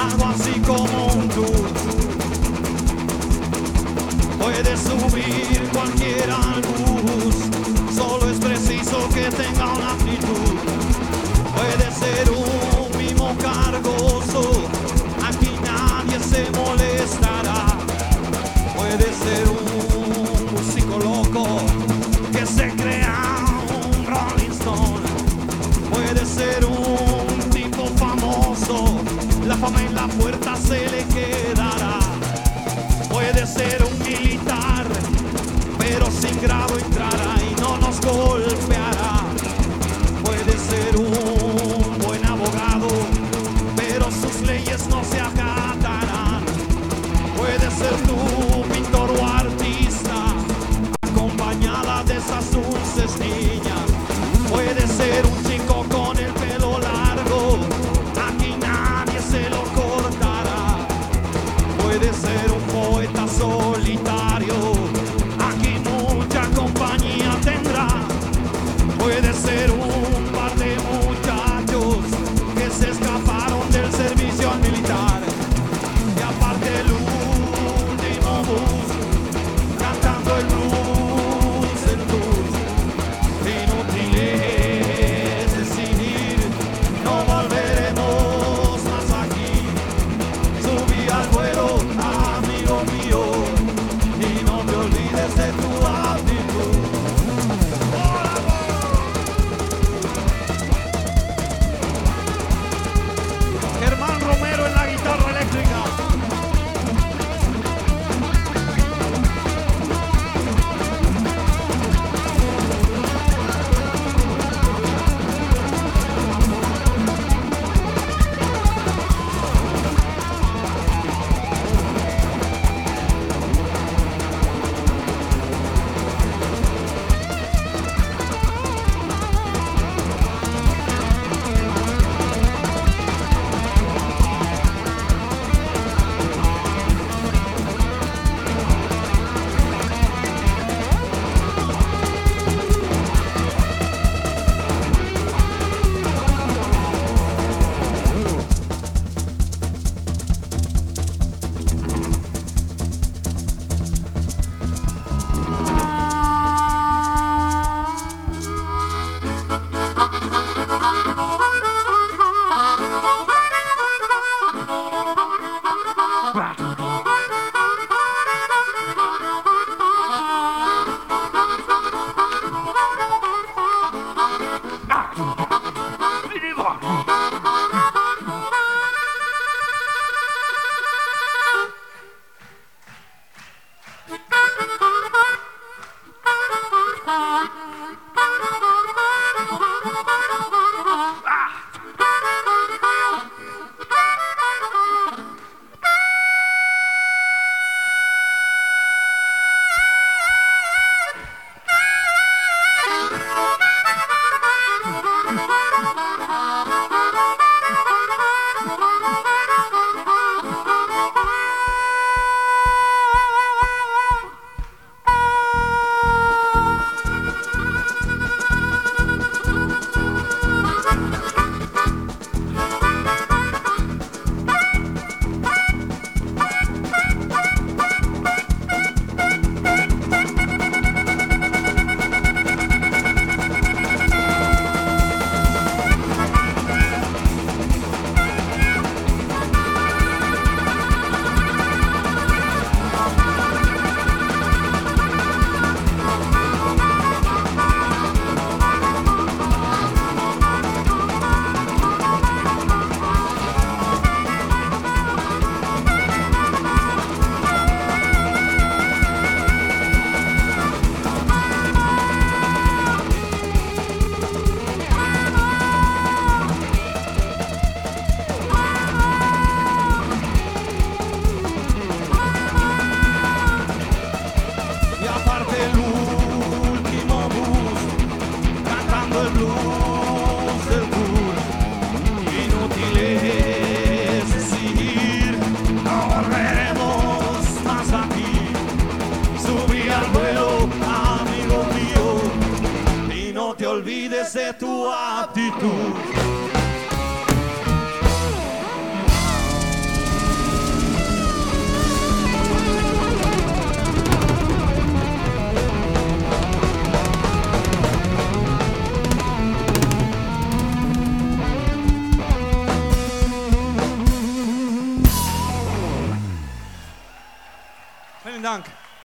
algo así como un tour. Puedes subir cualquiera al bus, solo es preciso que tenga una actitud. Puede ser un mimo cargoso, aquí nadie se molestará. Puede ser un músico loco que se crea un Rolling Stone. Puede ser un tipo famoso, la fama en la puerta se le quedará. Puede ser un militar, pero sin grado entrará y no nos golpeará. Puede ser un buen abogado, pero sus leyes no se acatarán. Puede ser tú, pintor o artista, acompañada de esas dulces niñas. Puede ser un chico con el pelo largo, aquí nadie se lo cortará. Puede ser un poeta solitario, aquí mucha compañía tendrá. Puede ser un par de muchachos que se escaparon del servicio militar. Y aparte el último bus, cantando el blues, el blues. Inútil es decidir, no volveremos más aquí. Subí al vuelo, amigo mío, y no te olvides de tu actitud. Germán Romero en la guitarra eléctrica. olvides de tu actitud.